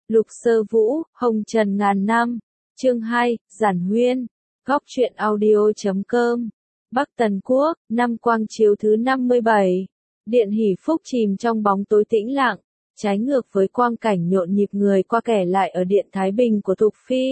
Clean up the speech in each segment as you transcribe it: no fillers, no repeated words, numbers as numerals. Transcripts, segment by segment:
Lục Sơ Vũ, Hồng Trần ngàn năm. Chương 2, Giản Huyên. Góc truyện audio.com. Bắc Tần Quốc, năm Quang Chiếu thứ 57. Điện Hỷ Phúc chìm trong bóng tối tĩnh lặng, trái ngược với quang cảnh nhộn nhịp người qua kẻ lại ở điện Thái Bình của Thục Phi.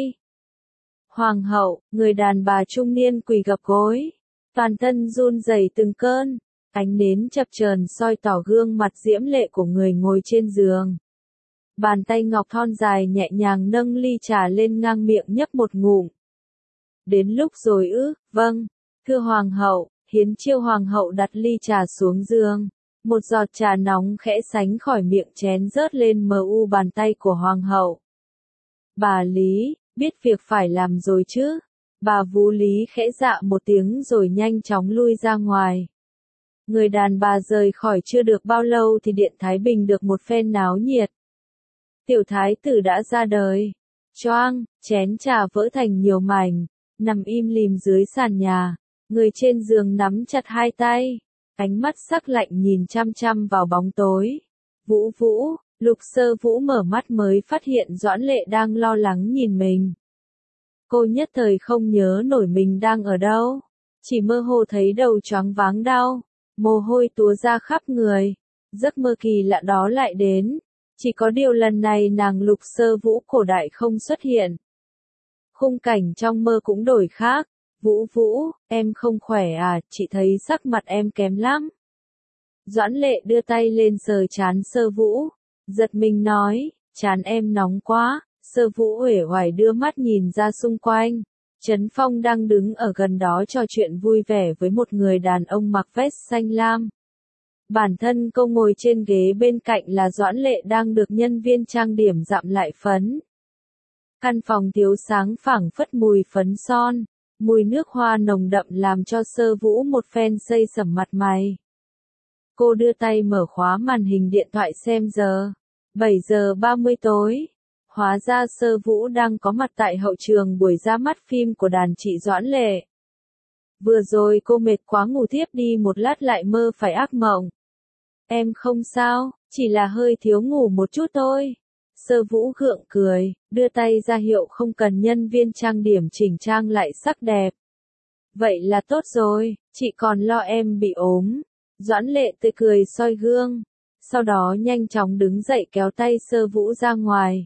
Hoàng hậu, người đàn bà trung niên quỳ gập gối, toàn thân run rẩy từng cơn, ánh nến chập chờn soi tỏ gương mặt diễm lệ của người ngồi trên giường. Bàn tay ngọc thon dài nhẹ nhàng nâng ly trà lên ngang miệng nhấp một ngụm. Đến lúc rồi ư? Vâng, thưa hoàng hậu. Hiến Chiêu hoàng hậu đặt ly trà xuống giường. Một giọt trà nóng khẽ sánh khỏi miệng chén rớt lên mờ u bàn tay của hoàng hậu. Bà Lý, biết việc phải làm rồi chứ? Bà Vú Lý khẽ dạ một tiếng rồi nhanh chóng lui ra ngoài. Người đàn bà rời khỏi chưa được bao lâu thì điện Thái Bình được một phen náo nhiệt. Tiểu thái tử đã ra đời. Choang, chén trà vỡ thành nhiều mảnh, nằm im lìm dưới sàn nhà. Người trên giường nắm chặt hai tay, ánh mắt sắc lạnh nhìn chăm chăm vào bóng tối. Vũ Vũ, Lục Sơ Vũ mở mắt mới phát hiện Doãn Lệ đang lo lắng nhìn mình. Cô nhất thời không nhớ nổi mình đang ở đâu, chỉ mơ hồ thấy đầu choáng váng đau, mồ hôi túa ra khắp người. Giấc mơ kỳ lạ đó lại đến, chỉ có điều lần này nàng Lục Sơ Vũ cổ đại không xuất hiện. Khung cảnh trong mơ cũng đổi khác. Vũ Vũ, em không khỏe à, chị thấy sắc mặt em kém lắm. Doãn Lệ đưa tay lên sờ trán Sơ Vũ, giật mình nói, trán em nóng quá. Sơ Vũ uể oải đưa mắt nhìn ra xung quanh. Trấn Phong đang đứng ở gần đó trò chuyện vui vẻ với một người đàn ông mặc vest xanh lam. Bản thân cô ngồi trên ghế bên cạnh là Doãn Lệ đang được nhân viên trang điểm dặm lại phấn. Căn phòng thiếu sáng phảng phất mùi phấn son. Mùi nước hoa nồng đậm làm cho Sơ Vũ một phen xây sẩm mặt mày. Cô đưa tay mở khóa màn hình điện thoại xem giờ. 7 giờ 30 tối. Hóa ra Sơ Vũ đang có mặt tại hậu trường buổi ra mắt phim của đàn chị Doãn Lệ. Vừa rồi cô mệt quá ngủ thiếp đi một lát lại mơ phải ác mộng. Em không sao, chỉ là hơi thiếu ngủ một chút thôi. Sơ Vũ gượng cười, đưa tay ra hiệu không cần nhân viên trang điểm chỉnh trang lại sắc đẹp. Vậy là tốt rồi, chị còn lo em bị ốm. Doãn Lệ tươi cười soi gương, sau đó nhanh chóng đứng dậy kéo tay Sơ Vũ ra ngoài.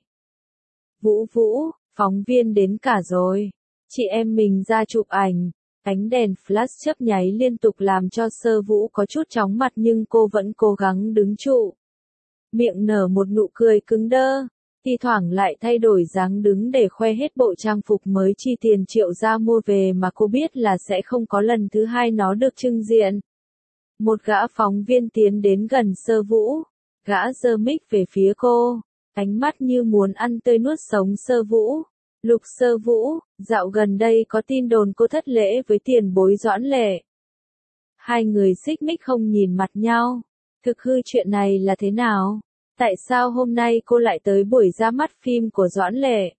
Vũ Vũ, phóng viên đến cả rồi. Chị em mình ra chụp ảnh. Ánh đèn flash chớp nháy liên tục làm cho Sơ Vũ có chút chóng mặt nhưng cô vẫn cố gắng đứng trụ. Miệng nở một nụ cười cứng đơ, thi thoảng lại thay đổi dáng đứng để khoe hết bộ trang phục mới chi tiền triệu ra mua về mà cô biết là sẽ không có lần thứ hai nó được trưng diện. Một gã phóng viên tiến đến gần Sơ Vũ, gã giơ mic về phía cô, ánh mắt như muốn ăn tươi nuốt sống Sơ Vũ. Lục Sơ Vũ, dạo gần đây có tin đồn cô thất lễ với tiền bối Doãn Lệ. Hai người xích mích không nhìn mặt nhau. Thực hư chuyện này là thế nào? Tại sao hôm nay cô lại tới buổi ra mắt phim của Doãn Lệ?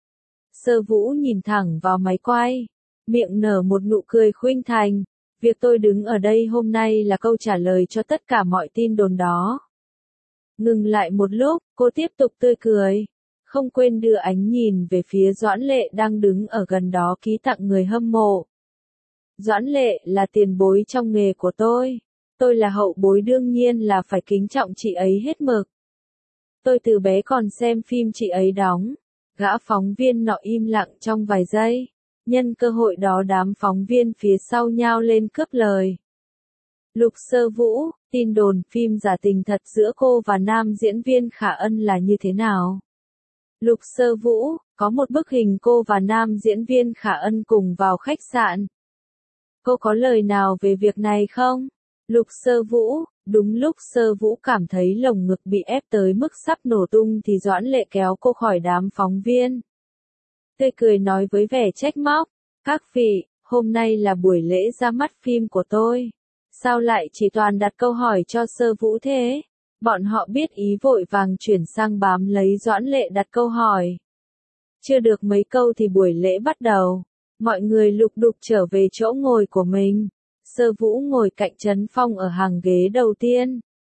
Sơ Vũ nhìn thẳng vào máy quay, miệng nở một nụ cười khuynh thành. Việc tôi đứng ở đây hôm nay là câu trả lời cho tất cả mọi tin đồn đó. Ngừng lại một lúc, cô tiếp tục tươi cười, không quên đưa ánh nhìn về phía Doãn Lệ đang đứng ở gần đó ký tặng người hâm mộ. Doãn Lệ là tiền bối trong nghề của tôi. Tôi là hậu bối đương nhiên là phải kính trọng chị ấy hết mực. Tôi từ bé còn xem phim chị ấy đóng. Gã phóng viên nọ im lặng trong vài giây. Nhân cơ hội đó đám phóng viên phía sau nhao lên cướp lời. Lục Sơ Vũ, tin đồn phim giả tình thật giữa cô và nam diễn viên Khả Ân là như thế nào? Lục Sơ Vũ, có một bức hình cô và nam diễn viên Khả Ân cùng vào khách sạn. Cô có lời nào về việc này không? Lục Sơ Vũ, đúng lúc Sơ Vũ cảm thấy lồng ngực bị ép tới mức sắp nổ tung thì Doãn Lệ kéo cô khỏi đám phóng viên. Tươi cười nói với vẻ trách móc, các vị, hôm nay là buổi lễ ra mắt phim của tôi. Sao lại chỉ toàn đặt câu hỏi cho Sơ Vũ thế? Bọn họ biết ý vội vàng chuyển sang bám lấy Doãn Lệ đặt câu hỏi. Chưa được mấy câu thì buổi lễ bắt đầu. Mọi người lục đục trở về chỗ ngồi của mình. Sơ Vũ ngồi cạnh Trấn Phong ở hàng ghế đầu tiên.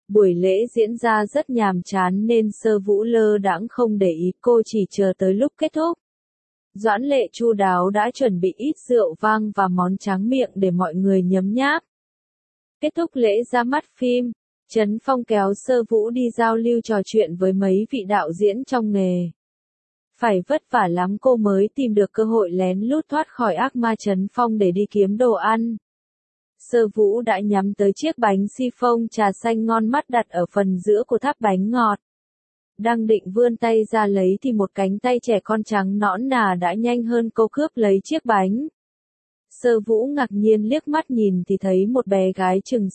Buổi lễ diễn ra rất nhàm chán nên Sơ Vũ lơ đãng không để ý, cô chỉ chờ tới lúc kết thúc. Doãn Lệ chu đáo đã chuẩn bị ít rượu vang và món tráng miệng để mọi người nhấm nháp. Kết thúc lễ ra mắt phim, Trấn Phong kéo Sơ Vũ đi giao lưu trò chuyện với mấy vị đạo diễn trong nghề. Phải vất vả lắm cô mới tìm được cơ hội lén lút thoát khỏi ác ma Trấn Phong để đi kiếm đồ ăn. Sơ Vũ đã nhắm tới chiếc bánh siphon trà xanh ngon mắt đặt ở phần giữa của tháp bánh ngọt. Đang định vươn tay ra lấy thì một cánh tay trẻ con trắng nõn nà đã nhanh hơn cô cướp lấy chiếc bánh. Sơ Vũ ngạc nhiên liếc mắt nhìn thì thấy một bé gái chừng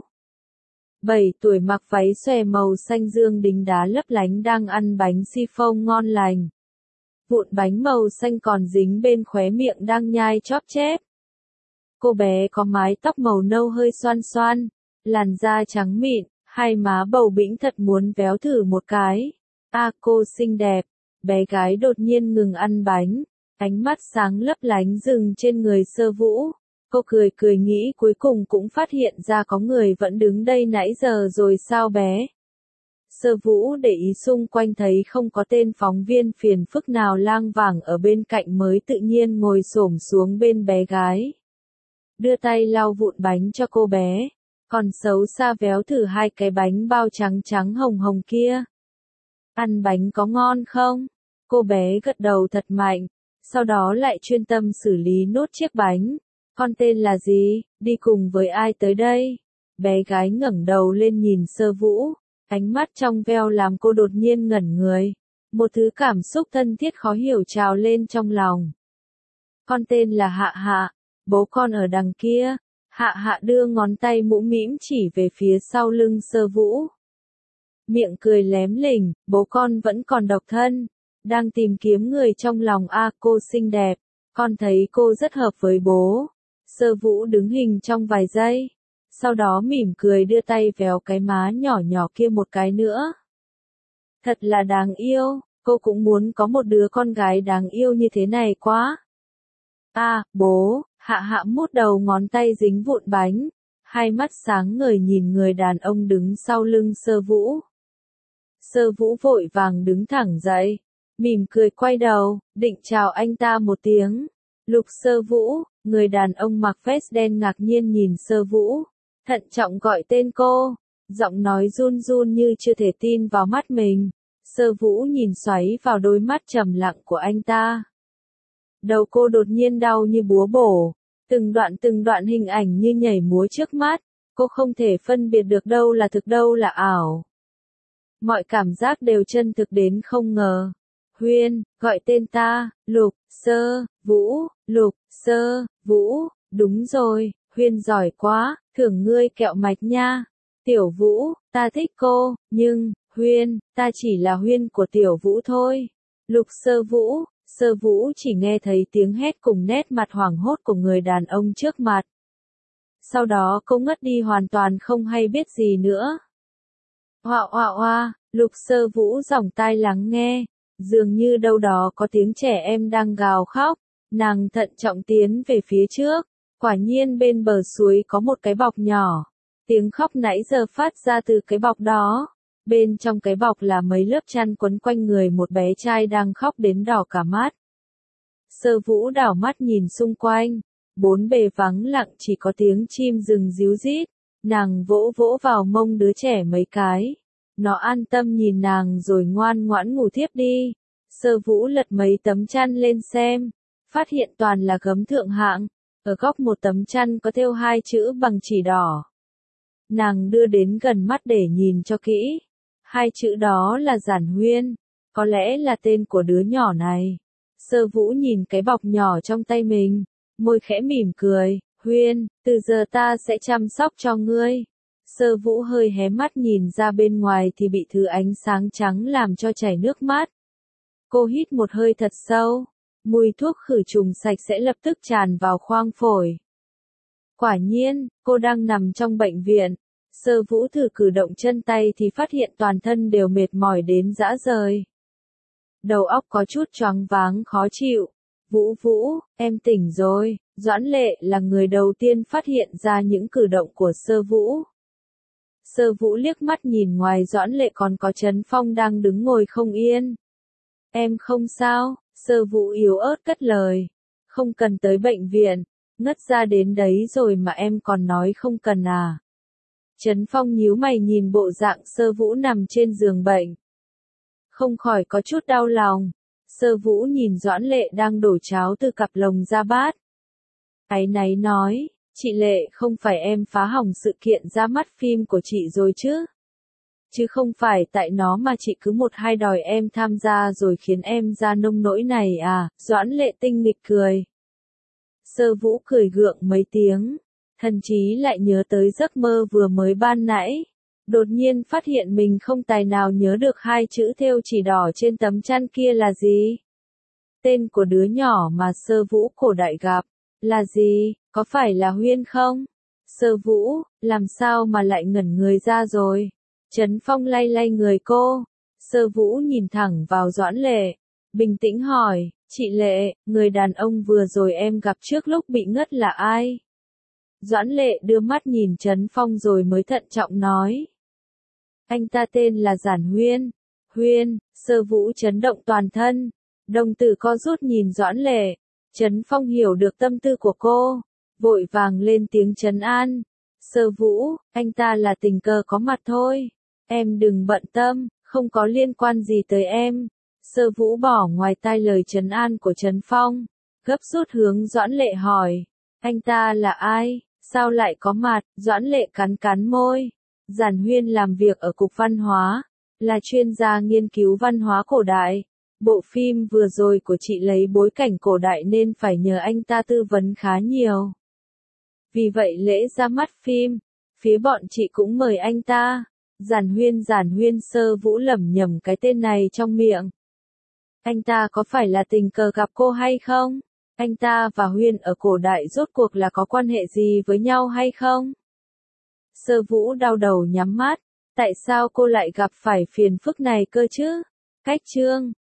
6-7 tuổi mặc váy xòe màu xanh dương đính đá lấp lánh đang ăn bánh siphon ngon lành. Vụn bánh màu xanh còn dính bên khóe miệng đang nhai chóp chép. Cô bé có mái tóc màu nâu hơi xoăn xoăn, làn da trắng mịn, hai má bầu bĩnh thật muốn véo thử một cái. Cô xinh đẹp. Bé gái đột nhiên ngừng ăn bánh, ánh mắt sáng lấp lánh dừng trên người Sơ Vũ. Cô cười cười nghĩ cuối cùng cũng phát hiện ra có người vẫn đứng đây nãy giờ rồi sao bé. Sơ Vũ để ý xung quanh thấy không có tên phóng viên phiền phức nào lang vảng ở bên cạnh mới tự nhiên ngồi xổm xuống bên bé gái. Đưa tay lau vụn bánh cho cô bé, còn xấu xa véo thử hai cái bánh bao trắng trắng hồng hồng kia. Ăn bánh có ngon không? Cô bé gật đầu thật mạnh, sau đó lại chuyên tâm xử lý nốt chiếc bánh. Con tên là gì, đi cùng với ai tới đây? Bé gái ngẩng đầu lên nhìn Sơ Vũ, ánh mắt trong veo làm cô đột nhiên ngẩn người. Một thứ cảm xúc thân thiết khó hiểu trào lên trong lòng. Con tên là Hạ Hạ, bố con ở đằng kia. Hạ Hạ đưa ngón tay mũm mĩm chỉ về phía sau lưng Sơ Vũ. Miệng cười lém lỉnh, bố con vẫn còn độc thân, đang tìm kiếm người trong lòng. Cô xinh đẹp, con thấy cô rất hợp với bố. Sơ Vũ đứng hình trong vài giây, sau đó mỉm cười đưa tay véo cái má nhỏ nhỏ kia một cái nữa. Thật là đáng yêu, cô cũng muốn có một đứa con gái đáng yêu như thế này quá. Bố, Hạ Hạ mút đầu ngón tay dính vụn bánh, hai mắt sáng ngời nhìn người đàn ông đứng sau lưng Sơ Vũ. Sơ Vũ vội vàng đứng thẳng dậy, mỉm cười quay đầu, định chào anh ta một tiếng. Lục Sơ Vũ, người đàn ông mặc vest đen ngạc nhiên nhìn Sơ Vũ, thận trọng gọi tên cô, giọng nói run run như chưa thể tin vào mắt mình. Sơ Vũ nhìn xoáy vào đôi mắt trầm lặng của anh ta. Đầu cô đột nhiên đau như búa bổ, từng đoạn hình ảnh như nhảy múa trước mắt, cô không thể phân biệt được đâu là thực đâu là ảo. Mọi cảm giác đều chân thực đến không ngờ. Huyên, gọi tên ta, Lục Sơ Vũ, Lục Sơ Vũ, đúng rồi, Huyên giỏi quá, thưởng ngươi kẹo mạch nha. Tiểu Vũ, ta thích cô, nhưng, Huyên, ta chỉ là Huyên của Tiểu Vũ thôi. Lục Sơ Vũ chỉ nghe thấy tiếng hét cùng nét mặt hoảng hốt của người đàn ông trước mặt. Sau đó cô ngất đi hoàn toàn không hay biết gì nữa. Lục Sơ Vũ giỏng tai lắng nghe, dường như đâu đó có tiếng trẻ em đang gào khóc, nàng thận trọng tiến về phía trước, quả nhiên bên bờ suối có một cái bọc nhỏ, tiếng khóc nãy giờ phát ra từ cái bọc đó, bên trong cái bọc là mấy lớp chăn quấn quanh người một bé trai đang khóc đến đỏ cả mắt. Sơ Vũ đảo mắt nhìn xung quanh, bốn bề vắng lặng chỉ có tiếng chim rừng ríu rít, nàng vỗ vỗ vào mông đứa trẻ mấy cái. Nó an tâm nhìn nàng rồi ngoan ngoãn ngủ thiếp đi. Sơ Vũ lật mấy tấm chăn lên xem, phát hiện toàn là gấm thượng hạng, ở góc một tấm chăn có thêu hai chữ bằng chỉ đỏ. Nàng đưa đến gần mắt để nhìn cho kỹ, hai chữ đó là Giản Huyên, có lẽ là tên của đứa nhỏ này. Sơ Vũ nhìn cái bọc nhỏ trong tay mình, môi khẽ mỉm cười, Huyên, từ giờ ta sẽ chăm sóc cho ngươi. Sơ Vũ hơi hé mắt nhìn ra bên ngoài thì bị thứ ánh sáng trắng làm cho chảy nước mắt. Cô hít một hơi thật sâu, mùi thuốc khử trùng sạch sẽ lập tức tràn vào khoang phổi. Quả nhiên, cô đang nằm trong bệnh viện. Sơ Vũ thử cử động chân tay thì phát hiện toàn thân đều mệt mỏi đến rã rời. Đầu óc có chút choáng váng khó chịu. Vũ, em tỉnh rồi. Doãn Lệ là người đầu tiên phát hiện ra những cử động của Sơ Vũ. Sơ Vũ liếc mắt nhìn ngoài Doãn Lệ còn có Trấn Phong đang đứng ngồi không yên. Em không sao, Sơ Vũ yếu ớt cất lời. Không cần tới bệnh viện, ngất ra đến đấy rồi mà em còn nói không cần à. Trấn Phong nhíu mày nhìn bộ dạng Sơ Vũ nằm trên giường bệnh. Không khỏi có chút đau lòng. Sơ Vũ nhìn Doãn Lệ đang đổ cháo từ cặp lồng ra bát. Áy náy nói, chị Lệ không phải em phá hỏng sự kiện ra mắt phim của chị rồi chứ? Chứ không phải tại nó mà chị cứ một hai đòi em tham gia rồi khiến em ra nông nỗi này à? Doãn Lệ tinh nghịch cười. Sơ Vũ cười gượng mấy tiếng, thần chí lại nhớ tới giấc mơ vừa mới ban nãy. Đột nhiên phát hiện mình không tài nào nhớ được hai chữ thêu chỉ đỏ trên tấm chăn kia là gì. Tên của đứa nhỏ mà Sơ Vũ cổ đại gặp, là gì, có phải là Huyên không? Sơ Vũ, làm sao mà lại ngẩn người ra rồi? Trấn Phong lay lay người cô. Sơ Vũ nhìn thẳng vào Doãn Lệ, bình tĩnh hỏi, chị Lệ, người đàn ông vừa rồi em gặp trước lúc bị ngất là ai? Doãn Lệ đưa mắt nhìn Trấn Phong rồi mới thận trọng nói. Anh ta tên là Giản Huyên. Huyên, Sơ Vũ chấn động toàn thân. Đồng tử co rút nhìn Doãn Lệ. Trấn Phong hiểu được tâm tư của cô. Vội vàng lên tiếng trấn an. Sơ Vũ, anh ta là tình cờ có mặt thôi. Em đừng bận tâm, không có liên quan gì tới em. Sơ Vũ bỏ ngoài tai lời trấn an của Trấn Phong. Gấp rút hướng Doãn Lệ hỏi. Anh ta là ai? Sao lại có mặt? Doãn Lệ cắn cắn môi. Giản Huyên làm việc ở Cục Văn hóa, là chuyên gia nghiên cứu văn hóa cổ đại. Bộ phim vừa rồi của chị lấy bối cảnh cổ đại nên phải nhờ anh ta tư vấn khá nhiều. Vì vậy lễ ra mắt phim, phía bọn chị cũng mời anh ta. Giản Huyên Sơ Vũ lẩm nhẩm cái tên này trong miệng. Anh ta có phải là tình cờ gặp cô hay không? Anh ta và Huyên ở cổ đại rốt cuộc là có quan hệ gì với nhau hay không? Sơ Vũ đau đầu nhắm mắt. Tại sao cô lại gặp phải phiền phức này cơ chứ? Cách chương